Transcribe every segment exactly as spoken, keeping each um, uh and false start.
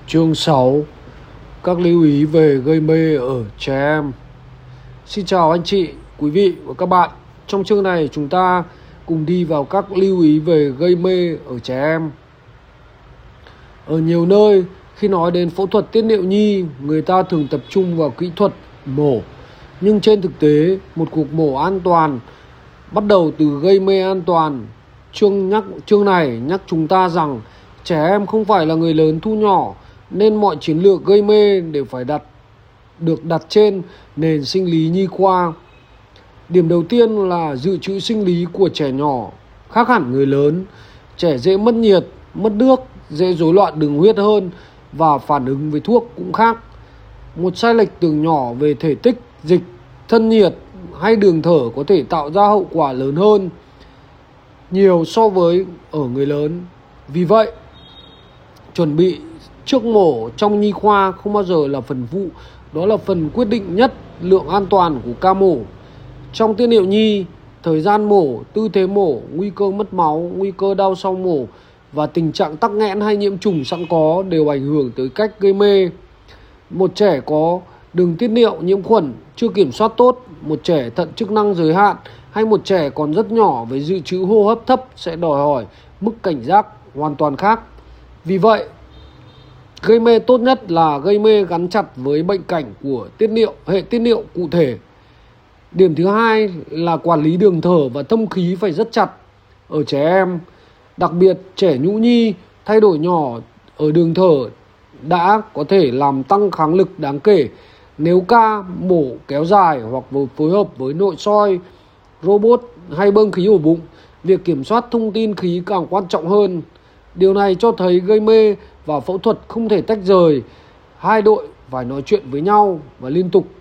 Chương sáu. Các lưu ý về gây mê ở trẻ em. Xin chào anh chị, quý vị và các bạn. Trong chương này chúng ta cùng đi vào các lưu ý về gây mê ở trẻ em. Ở nhiều nơi, khi nói đến phẫu thuật tiết niệu nhi, người ta thường tập trung vào kỹ thuật mổ. Nhưng trên thực tế, một cuộc mổ an toàn bắt đầu từ gây mê an toàn. Chương nhắc chương này nhắc chúng ta rằng trẻ em không phải là người lớn thu nhỏ, nên mọi chiến lược gây mê đều phải đặt được đặt trên nền sinh lý nhi khoa. Điểm đầu tiên là dự trữ sinh lý của trẻ nhỏ khác hẳn người lớn. Trẻ dễ mất nhiệt, mất nước, dễ rối loạn đường huyết hơn và phản ứng với thuốc cũng khác. Một sai lệch tưởng nhỏ về thể tích, dịch, thân nhiệt hay đường thở có thể tạo ra hậu quả lớn hơn nhiều so với ở người lớn. Vì vậy, chuẩn bị trước mổ trong nhi khoa không bao giờ là phần phụ, đó là phần quyết định nhất lượng an toàn của ca mổ. Trong tiết niệu nhi, thời gian mổ, tư thế mổ, nguy cơ mất máu, nguy cơ đau sau mổ và tình trạng tắc nghẽn hay nhiễm trùng sẵn có đều ảnh hưởng tới cách gây mê. Một trẻ có đường tiết niệu nhiễm khuẩn chưa kiểm soát tốt, một trẻ thận chức năng giới hạn hay một trẻ còn rất nhỏ với dự trữ hô hấp thấp sẽ đòi hỏi mức cảnh giác hoàn toàn khác. Vì vậy, gây mê tốt nhất là gây mê gắn chặt với bệnh cảnh của tiết niệu, hệ tiết niệu cụ thể. Điểm thứ hai là quản lý đường thở và thông khí phải rất chặt ở trẻ em. Đặc biệt trẻ nhũ nhi, thay đổi nhỏ ở đường thở đã có thể làm tăng kháng lực đáng kể. Nếu ca mổ kéo dài hoặc phối hợp với nội soi, robot hay bơm khí ổ bụng, việc kiểm soát thông tin khí càng quan trọng hơn. Điều này cho thấy gây mê và phẫu thuật không thể tách rời. Hai đội phải nói chuyện với nhau và liên tục.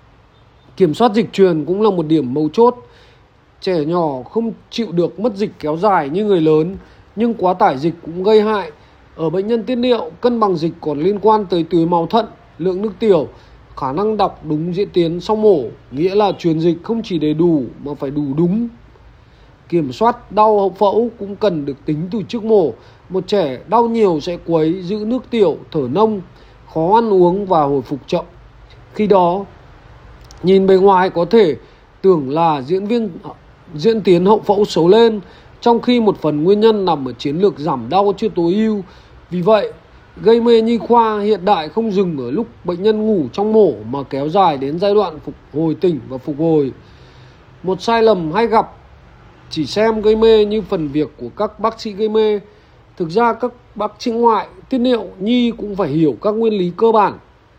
Kiểm soát dịch truyền cũng là một điểm mấu chốt. Trẻ nhỏ không chịu được mất dịch kéo dài như người lớn, nhưng quá tải dịch cũng gây hại. Ở bệnh nhân tiết niệu, cân bằng dịch còn liên quan tới tưới máu thận, lượng nước tiểu, khả năng đọc đúng diễn tiến sau mổ, nghĩa là truyền dịch không chỉ đầy đủ mà phải đủ đúng. Kiểm soát đau hậu phẫu cũng cần được tính từ trước mổ. Một trẻ đau nhiều sẽ quấy, giữ nước tiểu, thở nông, khó ăn uống và hồi phục chậm. Khi đó, nhìn bề ngoài có thể tưởng là diễn viên diễn tiến hậu phẫu xấu lên, trong khi một phần nguyên nhân nằm ở chiến lược giảm đau chưa tối ưu. Vì vậy, gây mê nhi khoa hiện đại không dừng ở lúc bệnh nhân ngủ trong mổ mà kéo dài đến giai đoạn phục hồi tỉnh và phục hồi. Một sai lầm hay gặp chỉ xem gây mê như phần việc của các bác sĩ gây mê. Thực ra các bác sĩ ngoại tiết niệu nhi cũng phải hiểu các nguyên lý cơ bản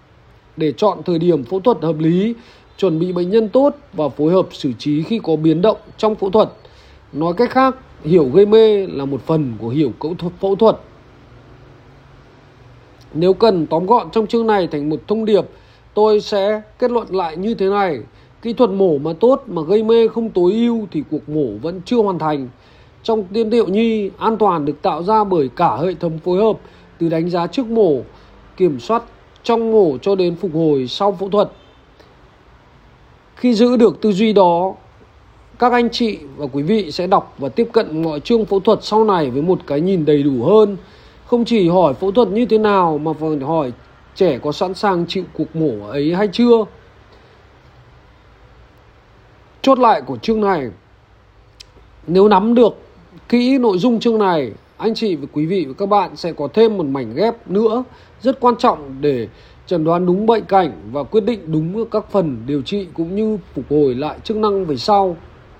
để chọn thời điểm phẫu thuật hợp lý, chuẩn bị bệnh nhân tốt và phối hợp xử trí khi có biến động trong phẫu thuật. Nói cách khác, hiểu gây mê là một phần của hiểu phẫu thuật. Nếu cần tóm gọn trong chương này thành một thông điệp, tôi sẽ kết luận lại như thế này. Kỹ thuật mổ mà tốt mà gây mê không tối ưu thì cuộc mổ vẫn chưa hoàn thành. Trong tiết niệu nhi, an toàn được tạo ra bởi cả hệ thống phối hợp từ đánh giá trước mổ, kiểm soát trong mổ cho đến phục hồi sau phẫu thuật. Khi giữ được tư duy đó, các anh chị và quý vị sẽ đọc và tiếp cận mọi chương phẫu thuật sau này với một cái nhìn đầy đủ hơn. Không chỉ hỏi phẫu thuật như thế nào mà phải hỏi trẻ có sẵn sàng chịu cuộc mổ ấy hay chưa. Chốt lại của chương này, nếu nắm được kỹ nội dung chương này, anh chị và quý vị và các bạn sẽ có thêm một mảnh ghép nữa rất quan trọng để chẩn đoán đúng bệnh cảnh và quyết định đúng các phần điều trị cũng như phục hồi lại chức năng về sau.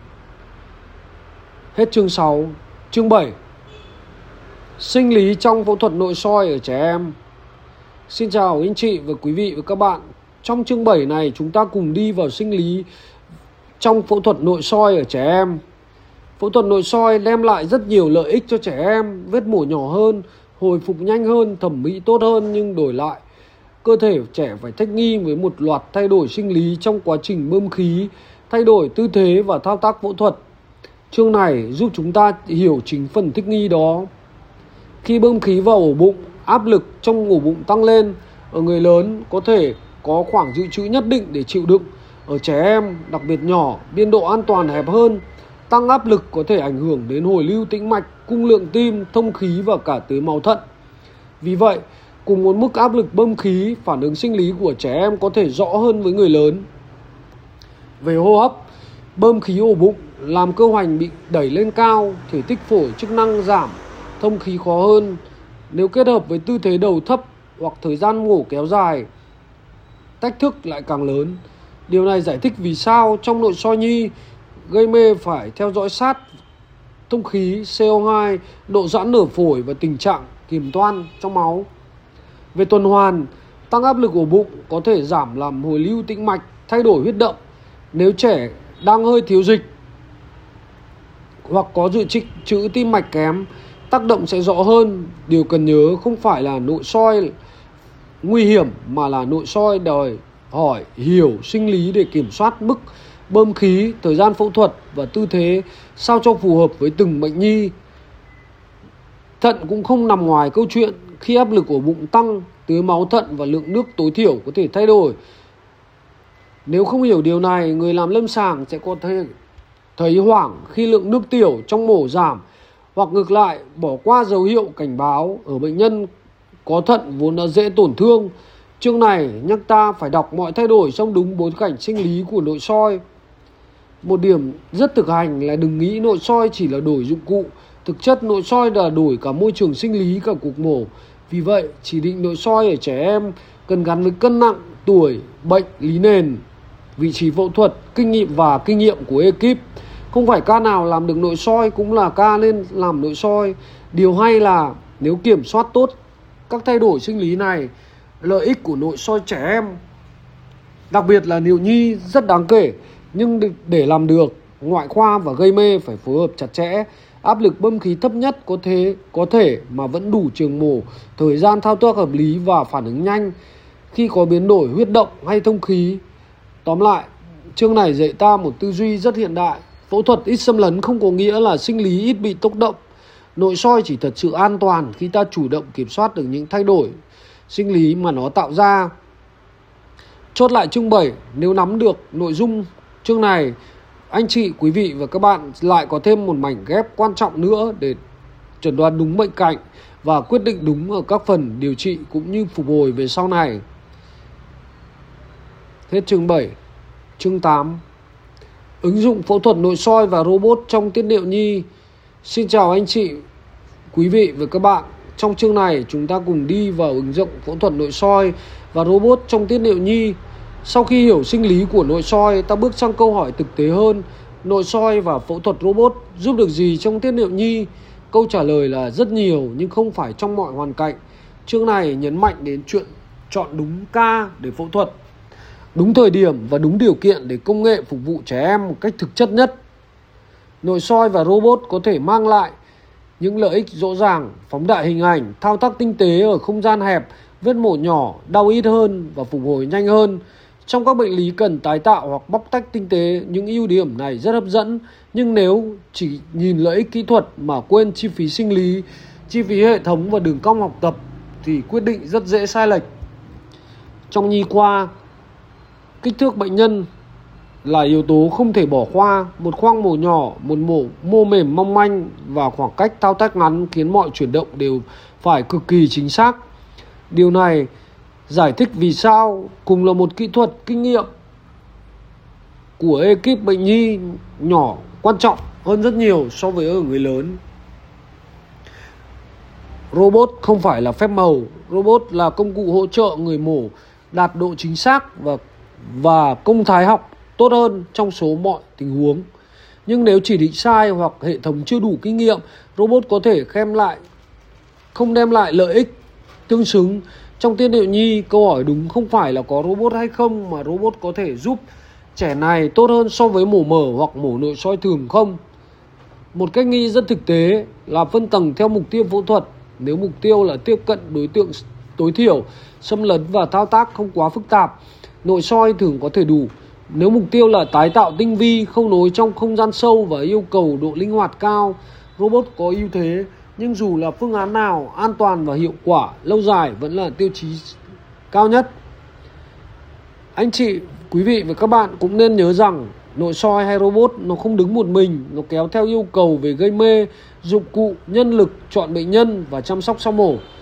Hết chương sáu. Chương bảy. Sinh lý trong phẫu thuật nội soi ở trẻ em. Xin chào anh chị và quý vị và các bạn. Trong chương bảy này chúng ta cùng đi vào sinh lý trong phẫu thuật nội soi ở trẻ em. Phẫu thuật nội soi đem lại rất nhiều lợi ích cho trẻ em, vết mổ nhỏ hơn, hồi phục nhanh hơn, thẩm mỹ tốt hơn, nhưng đổi lại, cơ thể trẻ phải thích nghi với một loạt thay đổi sinh lý trong quá trình bơm khí, thay đổi tư thế và thao tác phẫu thuật. Chương này giúp chúng ta hiểu chính phần thích nghi đó. Khi bơm khí vào ổ bụng, áp lực trong ổ bụng tăng lên. Ở người lớn có thể có khoảng dự trữ nhất định để chịu đựng. Ở trẻ em, đặc biệt nhỏ, biên độ an toàn hẹp hơn. Tăng áp lực có thể ảnh hưởng đến hồi lưu tĩnh mạch, cung lượng tim, thông khí và cả tới máu thận. Vì vậy, Cùng một mức áp lực bơm khí, phản ứng sinh lý của trẻ em có thể rõ hơn với người lớn. Về hô hấp, bơm khí ổ bụng làm cơ hoành bị đẩy lên cao, thể tích phổi chức năng giảm, thông khí khó hơn. Nếu kết hợp với tư thế đầu thấp hoặc thời gian ngủ kéo dài, thách thức lại càng lớn. Điều này giải thích vì sao trong nội soi nhi gây mê phải theo dõi sát thông khí, xê o hai, độ giãn nở phổi và tình trạng kiềm toan trong máu. Về tuần hoàn, tăng áp lực ổ bụng có thể giảm làm hồi lưu tĩnh mạch, thay đổi huyết động. Nếu trẻ đang hơi thiếu dịch hoặc có dự trữ trữ tim mạch kém, tác động sẽ rõ hơn. Điều cần nhớ không phải là nội soi nguy hiểm mà là nội soi đòi hỏi hiểu sinh lý để kiểm soát mức bơm khí, thời gian phẫu thuật và tư thế sao cho phù hợp với từng bệnh nhi. Thận cũng không nằm ngoài câu chuyện. Khi áp lực của bụng tăng, tưới máu thận và lượng nước tối thiểu có thể thay đổi. Nếu không hiểu điều này, người làm lâm sàng sẽ có thể thấy hoảng khi lượng nước tiểu trong mổ giảm, hoặc ngược lại bỏ qua dấu hiệu cảnh báo ở bệnh nhân có thận vốn đã dễ tổn thương. Chương này nhắc ta phải đọc mọi thay đổi trong đúng bối cảnh sinh lý của nội soi. Một điểm rất thực hành là đừng nghĩ nội soi chỉ là đổi dụng cụ. Thực chất nội soi là đổi cả môi trường sinh lý, cả cuộc mổ. Vì vậy, chỉ định nội soi ở trẻ em cần gắn với cân nặng, tuổi, bệnh, lý nền, vị trí phẫu thuật, kinh nghiệm và kinh nghiệm của ekip. Không phải ca nào làm được nội soi cũng là ca nên làm nội soi. Điều hay là nếu kiểm soát tốt các thay đổi sinh lý này, lợi ích của nội soi trẻ em, đặc biệt là niệu nhi rất đáng kể. Nhưng để làm được, ngoại khoa và gây mê phải phối hợp chặt chẽ. Áp lực bơm khí thấp nhất có thể, có thể mà vẫn đủ trường mổ, thời gian thao tác hợp lý và phản ứng nhanh khi có biến đổi huyết động hay thông khí. Tóm lại, chương này dạy ta một tư duy rất hiện đại. Phẫu thuật ít xâm lấn không có nghĩa là sinh lý ít bị tác động. Nội soi chỉ thật sự an toàn khi ta chủ động kiểm soát được những thay đổi sinh lý mà nó tạo ra. Chốt lại chương bảy, nếu nắm được nội dung chương này, anh chị, quý vị và các bạn lại có thêm một mảnh ghép quan trọng nữa để chẩn đoán đúng bệnh cảnh và quyết định đúng ở các phần điều trị cũng như phục hồi về sau này. Hết chương bảy. Chương tám. Ứng dụng phẫu thuật nội soi và robot trong tiết niệu nhi. Xin chào anh chị, quý vị và các bạn. Trong chương này chúng ta cùng đi vào ứng dụng phẫu thuật nội soi và robot trong tiết niệu nhi. Sau khi hiểu sinh lý của nội soi, ta bước sang câu hỏi thực tế hơn. Nội soi và phẫu thuật robot giúp được gì trong tiết niệu nhi? Câu trả lời là rất nhiều, nhưng không phải trong mọi hoàn cảnh. Chương này nhấn mạnh đến chuyện chọn đúng ca để phẫu thuật, đúng thời điểm và đúng điều kiện để công nghệ phục vụ trẻ em một cách thực chất nhất. Nội soi và robot có thể mang lại những lợi ích rõ ràng: phóng đại hình ảnh, thao tác tinh tế ở không gian hẹp, vết mổ nhỏ, đau ít hơn và phục hồi nhanh hơn. Trong các bệnh lý cần tái tạo hoặc bóc tách tinh tế, những ưu điểm này rất hấp dẫn. Nhưng nếu chỉ nhìn lợi ích kỹ thuật mà quên chi phí sinh lý, chi phí hệ thống và đường cong học tập thì quyết định rất dễ sai lệch. Trong nhi khoa, kích thước bệnh nhân là yếu tố không thể bỏ qua. Một khoang mổ nhỏ, một mổ mô mềm mong manh và khoảng cách thao tác ngắn khiến mọi chuyển động đều phải cực kỳ chính xác. Điều này giải thích vì sao cùng là một kỹ thuật kinh nghiệm của ekip bệnh nhi nhỏ quan trọng hơn rất nhiều so với ở người lớn. Robot không phải là phép màu. Robot là công cụ hỗ trợ người mổ đạt độ chính xác và, và công thái học tốt hơn trong số mọi tình huống. Nhưng nếu chỉ định sai hoặc hệ thống chưa đủ kinh nghiệm, robot có thể đem lại không đem lại lợi ích tương xứng. Trong tiết niệu nhi, câu hỏi đúng không phải là có robot hay không, mà robot có thể giúp trẻ này tốt hơn so với mổ mở hoặc mổ nội soi thường không. Một cách nghĩ rất thực tế là phân tầng theo mục tiêu phẫu thuật. Nếu mục tiêu là tiếp cận đối tượng tối thiểu, xâm lấn và thao tác không quá phức tạp, nội soi thường có thể đủ. Nếu mục tiêu là tái tạo tinh vi, khâu nối trong không gian sâu và yêu cầu độ linh hoạt cao, robot có ưu thế. Nhưng dù là phương án nào, an toàn và hiệu quả lâu dài vẫn là tiêu chí cao nhất. Anh chị, quý vị và các bạn cũng nên nhớ rằng nội soi hay robot nó không đứng một mình, nó kéo theo yêu cầu về gây mê, dụng cụ, nhân lực, chọn bệnh nhân và chăm sóc sau mổ.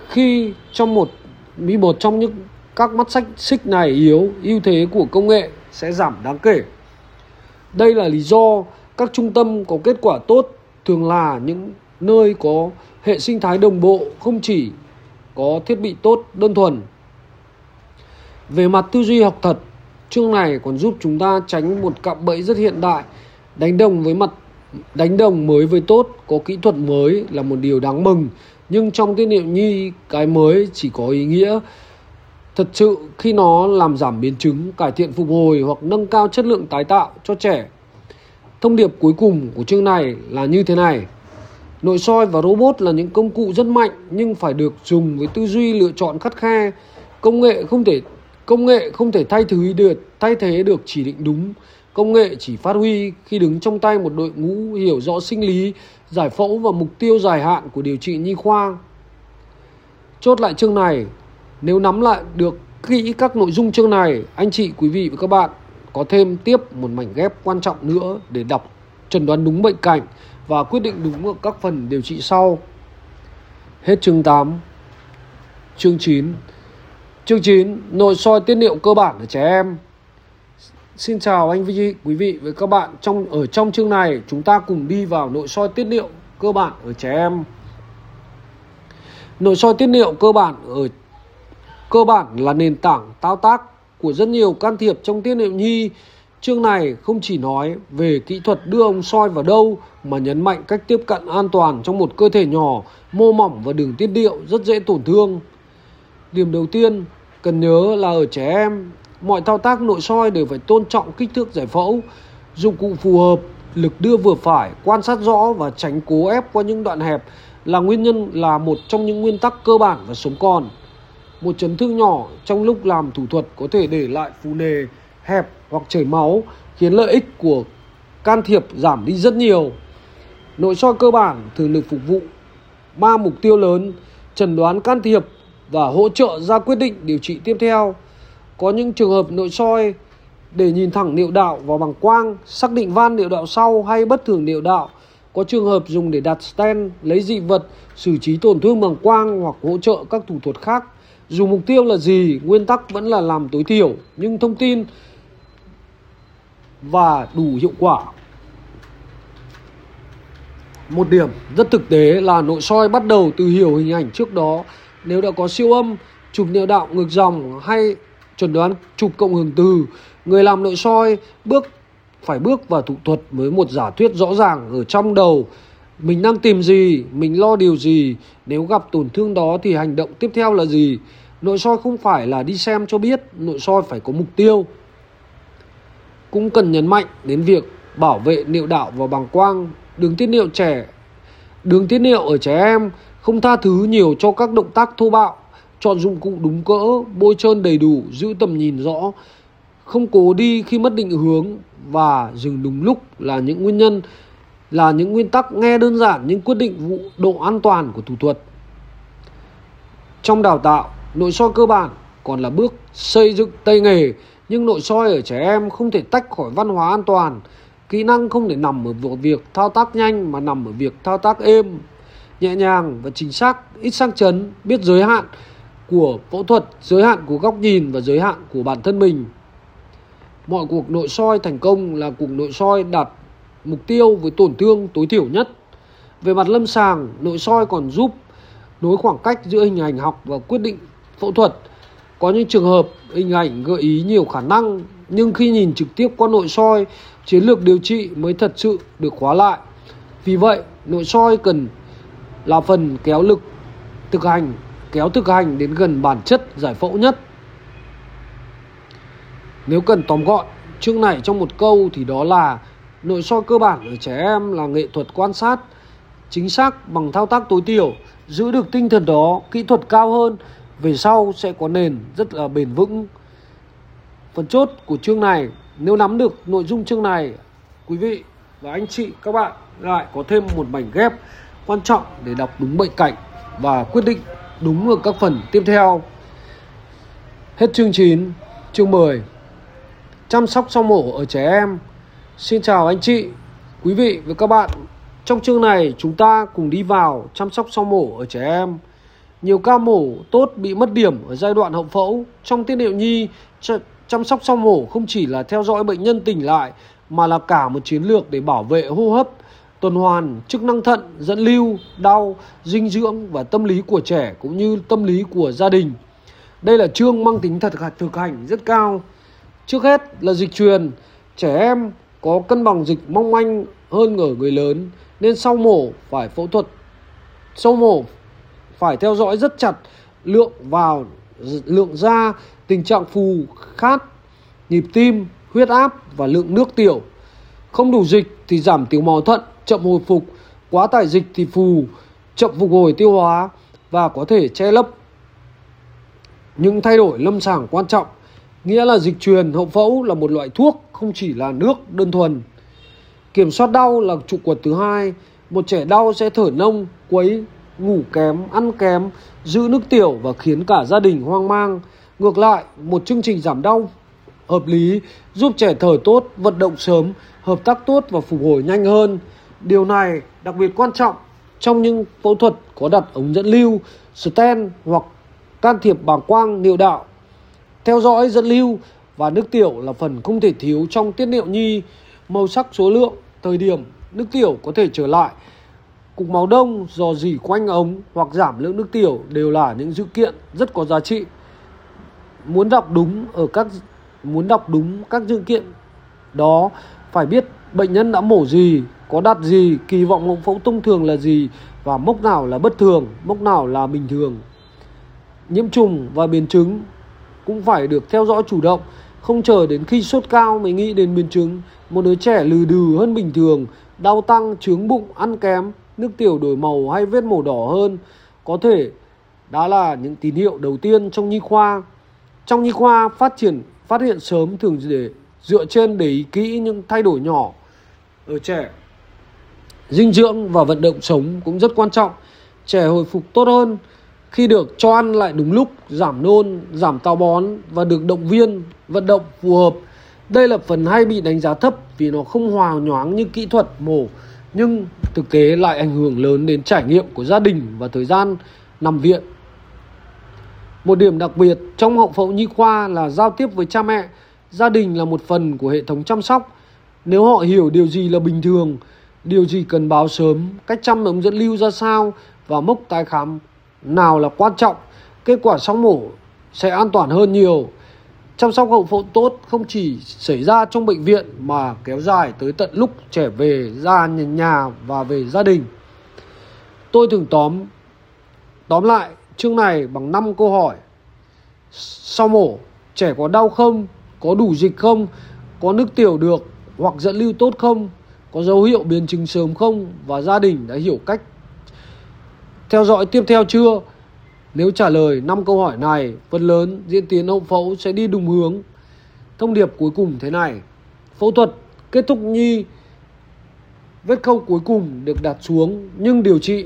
Khi trong một vì một trong những các mắt sách xích này yếu, ưu thế của công nghệ sẽ giảm đáng kể. Đây là lý do các trung tâm có kết quả tốt thường là những nơi có hệ sinh thái đồng bộ, không chỉ có thiết bị tốt đơn thuần. Về mặt tư duy học thật, chương này còn giúp chúng ta tránh một cạm bẫy rất hiện đại. Đánh đồng với mặt đánh đồng mới với tốt, có kỹ thuật mới là một điều đáng mừng, nhưng trong tiết niệu nhi, cái mới chỉ có ý nghĩa thật sự khi nó làm giảm biến chứng, cải thiện phục hồi hoặc nâng cao chất lượng tái tạo cho trẻ. Thông điệp cuối cùng của chương này là như thế này: nội soi và robot là những công cụ rất mạnh nhưng phải được dùng với tư duy lựa chọn khắt khe. Công nghệ không thể công nghệ không thể thay thế được thay thế được chỉ định đúng. Công nghệ chỉ phát huy khi đứng trong tay một đội ngũ hiểu rõ sinh lý, giải phẫu và mục tiêu dài hạn của điều trị nhi khoa. Chốt lại chương này, nếu nắm lại được kỹ các nội dung chương này, anh chị, quý vị và các bạn có thêm tiếp một mảnh ghép quan trọng nữa để đọc, chẩn đoán đúng bệnh cảnh và quyết định đúng ở các phần điều trị sau. Hết chương tám. Chương chín. Chương chín. Nội soi tiết niệu cơ bản ở trẻ em. Xin chào anh chị, quý vị và các bạn. Trong ở trong chương này, chúng ta cùng đi vào nội soi tiết niệu cơ bản ở trẻ em. Nội soi tiết niệu cơ bản ở cơ bản là nền tảng thao tác của rất nhiều can thiệp trong tiết niệu nhi. Chương này không chỉ nói về kỹ thuật đưa ống soi vào đâu mà nhấn mạnh cách tiếp cận an toàn trong một cơ thể nhỏ, mô mỏng và đường tiết niệu rất dễ tổn thương. Điểm đầu tiên cần nhớ là ở trẻ em, mọi thao tác nội soi đều phải tôn trọng kích thước giải phẫu, dụng cụ phù hợp, lực đưa vừa phải, quan sát rõ và tránh cố ép qua những đoạn hẹp là nguyên nhân là một trong những nguyên tắc cơ bản và sống còn. Một chấn thương nhỏ trong lúc làm thủ thuật có thể để lại phù nề, hẹp hoặc chảy máu, khiến lợi ích của can thiệp giảm đi rất nhiều. Nội soi cơ bản thường được phục vụ ba mục tiêu lớn: chẩn đoán, can thiệp và hỗ trợ ra quyết định điều trị tiếp theo. Có những trường hợp nội soi để nhìn thẳng niệu đạo vào bàng quang, xác định van niệu đạo sau hay bất thường niệu đạo. Có trường hợp dùng để đặt stent, lấy dị vật, xử trí tổn thương bàng quang hoặc hỗ trợ các thủ thuật khác. Dù mục tiêu là gì, nguyên tắc vẫn là làm tối thiểu nhưng thông tin và đủ hiệu quả. Một điểm rất thực tế là nội soi bắt đầu từ hiểu hình ảnh trước đó. Nếu đã có siêu âm, chụp niệu đạo ngược dòng hay chẩn đoán chụp cộng hưởng từ, người làm nội soi bước phải bước vào thủ thuật với một giả thuyết rõ ràng ở trong đầu. Mình đang tìm gì, mình lo điều gì, nếu gặp tổn thương đó thì hành động tiếp theo là gì. Nội soi không phải là đi xem cho biết, nội soi phải có mục tiêu. Cũng cần nhấn mạnh đến việc bảo vệ niệu đạo và bàng quang. Đường tiết niệu trẻ Đường tiết niệu ở trẻ em không tha thứ nhiều cho các động tác thô bạo. Chọn dụng cụ đúng cỡ, bôi trơn đầy đủ, giữ tầm nhìn rõ, không cố đi khi mất định hướng và dừng đúng lúc là những nguyên nhân là những nguyên tắc nghe đơn giản nhưng quyết định vụ độ an toàn của thủ thuật. Trong đào tạo, nội soi cơ bản còn là bước xây dựng tay nghề, nhưng nội soi ở trẻ em không thể tách khỏi văn hóa an toàn. Kỹ năng không thể nằm ở việc thao tác nhanh mà nằm ở việc thao tác êm, nhẹ nhàng và chính xác, ít sang chấn, biết giới hạn của phẫu thuật, giới hạn của góc nhìn và giới hạn của bản thân mình. Mọi cuộc nội soi thành công là cuộc nội soi đạt mục tiêu với tổn thương tối thiểu nhất. Về mặt lâm sàng, nội soi còn giúp nối khoảng cách giữa hình ảnh học và quyết định phẫu thuật. Có những trường hợp hình ảnh gợi ý nhiều khả năng, nhưng khi nhìn trực tiếp qua nội soi, chiến lược điều trị mới thật sự được khóa lại. Vì vậy, nội soi cần là phần kéo lực thực hành, kéo thực hành đến gần bản chất giải phẫu nhất. Nếu cần tóm gọn chương này trong một câu thì đó là nội soi cơ bản ở trẻ em là nghệ thuật quan sát chính xác bằng thao tác tối thiểu. Giữ được tinh thần đó, kỹ thuật cao hơn, về sau sẽ có nền rất là bền vững. Phần chốt của chương này, nếu nắm được nội dung chương này, quý vị và anh chị các bạn lại có thêm một mảnh ghép quan trọng để đọc đúng bệnh cảnh và quyết định đúng ở các phần tiếp theo. Hết chương chín. Chương mười. Chăm sóc sau mổ ở trẻ em. Xin chào anh chị, quý vị và các bạn. Trong chương này chúng ta cùng đi vào chăm sóc sau mổ ở trẻ em. Nhiều ca mổ tốt bị mất điểm ở giai đoạn hậu phẫu. Trong tiết niệu nhi, ch- chăm sóc sau mổ không chỉ là theo dõi bệnh nhân tỉnh lại mà là cả một chiến lược để bảo vệ hô hấp, tuần hoàn, chức năng thận, dẫn lưu, đau, dinh dưỡng và tâm lý của trẻ cũng như tâm lý của gia đình. Đây là chương mang tính thật thực hành rất cao. Trước hết là dịch truyền. Trẻ em có cân bằng dịch mong manh hơn ở người lớn nên sau mổ phải phẫu thuật. Sau mổ phải theo dõi rất chặt lượng vào, lượng ra, tình trạng phù, khát, nhịp tim, huyết áp và lượng nước tiểu. Không đủ dịch thì giảm tiểu máu thận, chậm hồi phục, quá tải dịch thì phù, chậm phục hồi tiêu hóa và có thể che lấp những thay đổi lâm sàng quan trọng. Nghĩa là dịch truyền hậu phẫu là một loại thuốc, không chỉ là nước đơn thuần. Kiểm soát đau là trụ cột thứ hai. Một trẻ đau sẽ thở nông, quấy, ngủ kém, ăn kém, giữ nước tiểu và khiến cả gia đình hoang mang. Ngược lại, một chương trình giảm đau hợp lý giúp trẻ thở tốt, vận động sớm, hợp tác tốt và phục hồi nhanh hơn. Điều này đặc biệt quan trọng trong những phẫu thuật có đặt ống dẫn lưu, stent hoặc can thiệp bàng quang niệu đạo. Theo dõi dẫn lưu và nước tiểu là phần không thể thiếu trong tiết niệu nhi. Màu sắc, số lượng, thời điểm nước tiểu có thể trở lại, cục máu đông, rò rỉ quanh ống hoặc giảm lượng nước tiểu đều là những dữ kiện rất có giá trị. Muốn đọc đúng ở các muốn đọc đúng các dữ kiện đó phải biết bệnh nhân đã mổ gì, có đặt gì, kỳ vọng hậu phẫu thông thường là gì và mốc nào là bất thường, mốc nào là bình thường. Nhiễm trùng và biến chứng cũng phải được theo dõi chủ động, không chờ đến khi sốt cao mới nghĩ đến biến chứng. Một đứa trẻ lừ đừ hơn bình thường, đau tăng, chướng bụng, ăn kém, nước tiểu đổi màu hay vết màu đỏ hơn có thể đã là những tín hiệu đầu tiên trong nhi khoa. Trong nhi khoa, phát triển phát hiện sớm thường để dựa trên để ý kỹ những thay đổi nhỏ ở trẻ. Dinh dưỡng và vận động sống cũng rất quan trọng. Trẻ hồi phục tốt hơn khi được cho ăn lại đúng lúc, giảm nôn, giảm táo bón và được động viên, vận động phù hợp. Đây là phần hay bị đánh giá thấp vì nó không hòa nhoáng như kỹ thuật mổ, nhưng thực tế lại ảnh hưởng lớn đến trải nghiệm của gia đình và thời gian nằm viện. Một điểm đặc biệt trong hậu phẫu nhi khoa là giao tiếp với cha mẹ. Gia đình là một phần của hệ thống chăm sóc. Nếu họ hiểu điều gì là bình thường, điều gì cần báo sớm, cách chăm ống dẫn lưu ra sao và mốc tái khám nào là quan trọng, kết quả sau mổ sẽ an toàn hơn nhiều. Chăm sóc hậu phẫu tốt không chỉ xảy ra trong bệnh viện mà kéo dài tới tận lúc trẻ về ra nhà và về gia đình. Tôi thường tóm tóm lại chương này bằng năm câu hỏi. Sau mổ, trẻ có đau không? Có đủ dịch không? Có nước tiểu được hoặc dẫn lưu tốt không? Có dấu hiệu biến chứng sớm không? Và gia đình đã hiểu cách theo dõi tiếp theo chưa? Nếu trả lời năm câu hỏi này, phần lớn diễn tiến hậu phẫu sẽ đi đúng hướng. Thông điệp cuối cùng thế này: phẫu thuật kết thúc nhi, vết khâu cuối cùng được đặt xuống, nhưng điều trị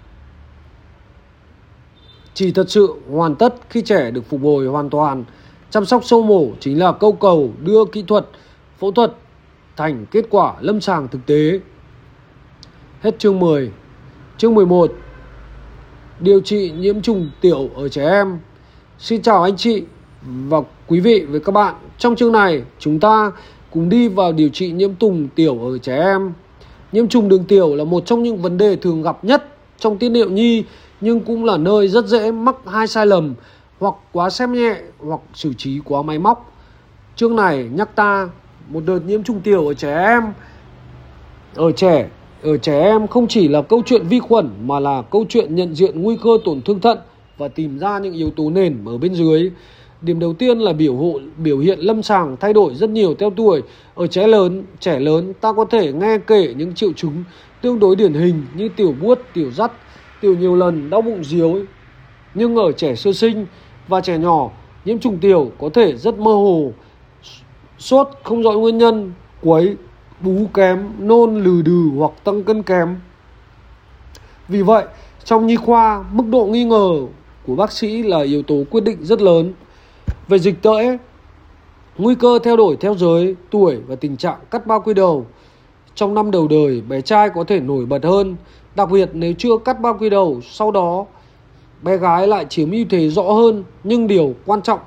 chỉ thật sự hoàn tất khi trẻ được phục hồi hoàn toàn. Chăm sóc sau mổ chính là câu cầu đưa kỹ thuật phẫu thuật thành kết quả lâm sàng thực tế. Hết chương mười. Chương mười một. Điều trị nhiễm trùng tiểu ở trẻ em. Xin chào anh chị và quý vị với các bạn. Trong chương này, chúng ta cùng đi vào điều trị nhiễm trùng tiểu ở trẻ em. Nhiễm trùng đường tiểu là một trong những vấn đề thường gặp nhất trong tiết niệu nhi, nhưng cũng là nơi rất dễ mắc hai sai lầm: hoặc quá xem nhẹ hoặc xử trí quá máy móc. Chương này nhắc ta một đợt nhiễm trùng tiểu ở trẻ em. Ở trẻ Ở trẻ em không chỉ là câu chuyện vi khuẩn mà là câu chuyện nhận diện nguy cơ tổn thương thận và tìm ra những yếu tố nền ở bên dưới. Điểm đầu tiên là biểu hộ, biểu hiện lâm sàng thay đổi rất nhiều theo tuổi. Ở trẻ lớn, trẻ lớn ta có thể nghe kể những triệu chứng tương đối điển hình như tiểu buốt, tiểu dắt, tiểu nhiều lần, đau bụng díu. Nhưng ở trẻ sơ sinh và trẻ nhỏ, nhiễm trùng tiểu có thể rất mơ hồ, sốt không rõ nguyên nhân, quấy, bú kém, nôn lừ đừ hoặc tăng cân kém. Vì vậy, trong nhi khoa, mức độ nghi ngờ của bác sĩ là yếu tố quyết định rất lớn. Về dịch tễ, nguy cơ theo đổi theo giới, tuổi và tình trạng cắt bao quy đầu. Trong năm đầu đời, bé trai có thể nổi bật hơn, đặc biệt nếu chưa cắt bao quy đầu, sau đó bé gái lại chiếm ưu thế rõ hơn. Nhưng điều quan trọng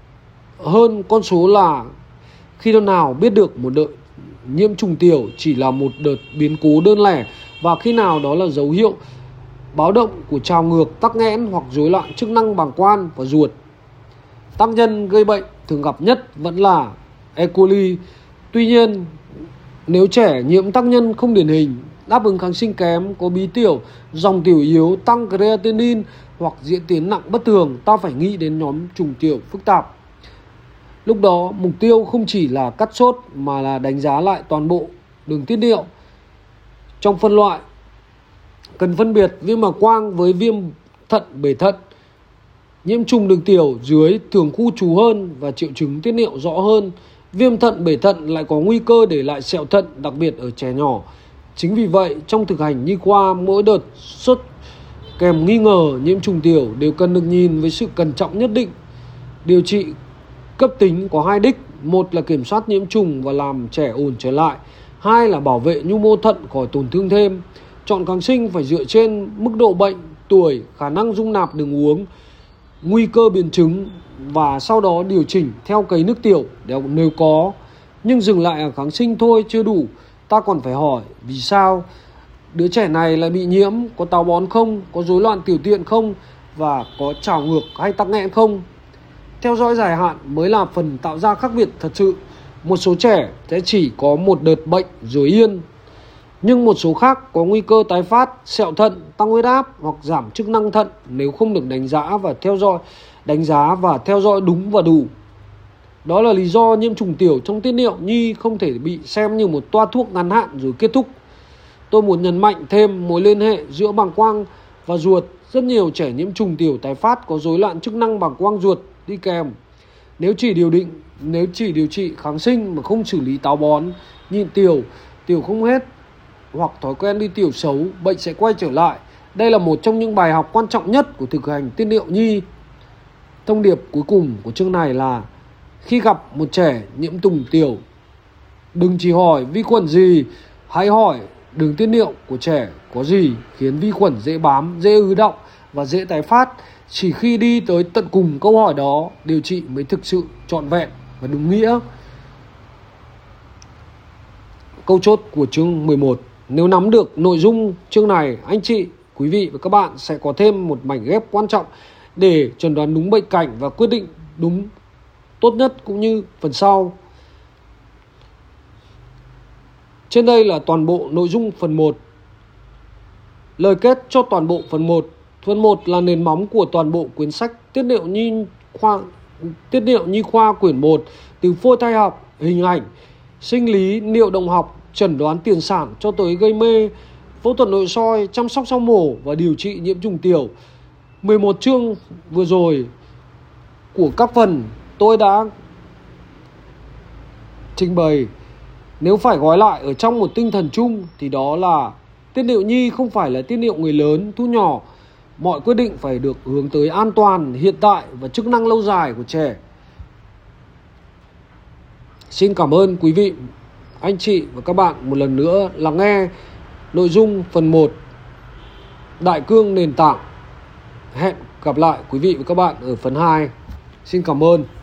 hơn con số là khi đứa nào biết được một đợt nhiễm trùng tiểu chỉ là một đợt biến cố đơn lẻ, và khi nào đó là dấu hiệu báo động của trào ngược, tắc nghẽn hoặc rối loạn chức năng bàng quang và ruột. Tác nhân gây bệnh thường gặp nhất vẫn là E. coli. Tuy nhiên, nếu trẻ nhiễm tác nhân không điển hình, đáp ứng kháng sinh kém, có bí tiểu, dòng tiểu yếu, tăng creatinine hoặc diễn tiến nặng bất thường, ta phải nghĩ đến nhóm trùng tiểu phức tạp. Lúc đó, mục tiêu không chỉ là cắt sốt mà là đánh giá lại toàn bộ đường tiết niệu. Trong phân loại, cần phân biệt viêm màng quang với viêm thận bể thận. Nhiễm trùng đường tiểu dưới thường khu trú hơn và triệu chứng tiết niệu rõ hơn. Viêm thận bể thận lại có nguy cơ để lại sẹo thận, đặc biệt ở trẻ nhỏ. Chính vì vậy, trong thực hành nhi khoa, mỗi đợt sốt kèm nghi ngờ nhiễm trùng tiểu đều cần được nhìn với sự cẩn trọng nhất định. Điều trị cấp tính có hai đích: một là kiểm soát nhiễm trùng và làm trẻ ổn trở lại, hai là bảo vệ nhu mô thận khỏi tổn thương thêm. Chọn kháng sinh phải dựa trên mức độ bệnh, tuổi, khả năng dung nạp đường uống, nguy cơ biến chứng, và sau đó điều chỉnh theo cấy nước tiểu nếu có. Nhưng dừng lại ở kháng sinh thôi chưa đủ, ta còn phải hỏi vì sao đứa trẻ này lại bị nhiễm, có táo bón không, có rối loạn tiểu tiện không, và có trào ngược hay tắc nghẽn không. Theo dõi dài hạn mới là phần tạo ra khác biệt thật sự. Một số trẻ sẽ chỉ có một đợt bệnh rồi yên, nhưng một số khác có nguy cơ tái phát, sẹo thận, tăng huyết áp hoặc giảm chức năng thận nếu không được đánh giá và theo dõi đánh giá và theo dõi đúng và đủ. Đó là lý do nhiễm trùng tiểu trong tiết niệu nhi không thể bị xem như một toa thuốc ngắn hạn rồi kết thúc. Tôi muốn nhấn mạnh thêm mối liên hệ giữa bàng quang và ruột. Rất nhiều trẻ nhiễm trùng tiểu tái phát có rối loạn chức năng bàng quang ruột đi kèm. Nếu chỉ điều định, nếu chỉ điều trị kháng sinh mà không xử lý táo bón, nhịn tiểu, tiểu không hết hoặc thói quen đi tiểu xấu, bệnh sẽ quay trở lại. Đây là một trong những bài học quan trọng nhất của thực hành tiết niệu nhi. Thông điệp cuối cùng của chương này là khi gặp một trẻ nhiễm trùng tiểu, đừng chỉ hỏi vi khuẩn gì, hãy hỏi đường tiết niệu của trẻ có gì khiến vi khuẩn dễ bám, dễ ứ đọng và dễ tái phát. Chỉ khi đi tới tận cùng câu hỏi đó, điều trị mới thực sự trọn vẹn và đúng nghĩa. Câu chốt của chương mười một. Nếu nắm được nội dung chương này, anh chị, quý vị và các bạn sẽ có thêm một mảnh ghép quan trọng để chẩn đoán đúng bệnh cảnh và quyết định đúng tốt nhất cũng như phần sau. Trên đây là toàn bộ nội dung phần một. Lời kết cho toàn bộ phần một. Phần một là nền móng của toàn bộ quyển sách Tiết niệu nhi khoa Tiết niệu nhi khoa quyển một, từ phôi thai học, hình ảnh, sinh lý, niệu động học, chẩn đoán tiền sản cho tới gây mê, phẫu thuật nội soi, chăm sóc sau mổ và điều trị nhiễm trùng tiểu. mười một chương vừa rồi của các phần tôi đã trình bày. Nếu phải gói lại ở trong một tinh thần chung thì đó là tiết niệu nhi không phải là tiết niệu người lớn thu nhỏ. Mọi quyết định phải được hướng tới an toàn, hiện tại và chức năng lâu dài của trẻ. Xin cảm ơn quý vị, anh chị và các bạn một lần nữa lắng nghe nội dung phần một Đại cương nền tảng. Hẹn gặp lại quý vị và các bạn ở phần hai. Xin cảm ơn.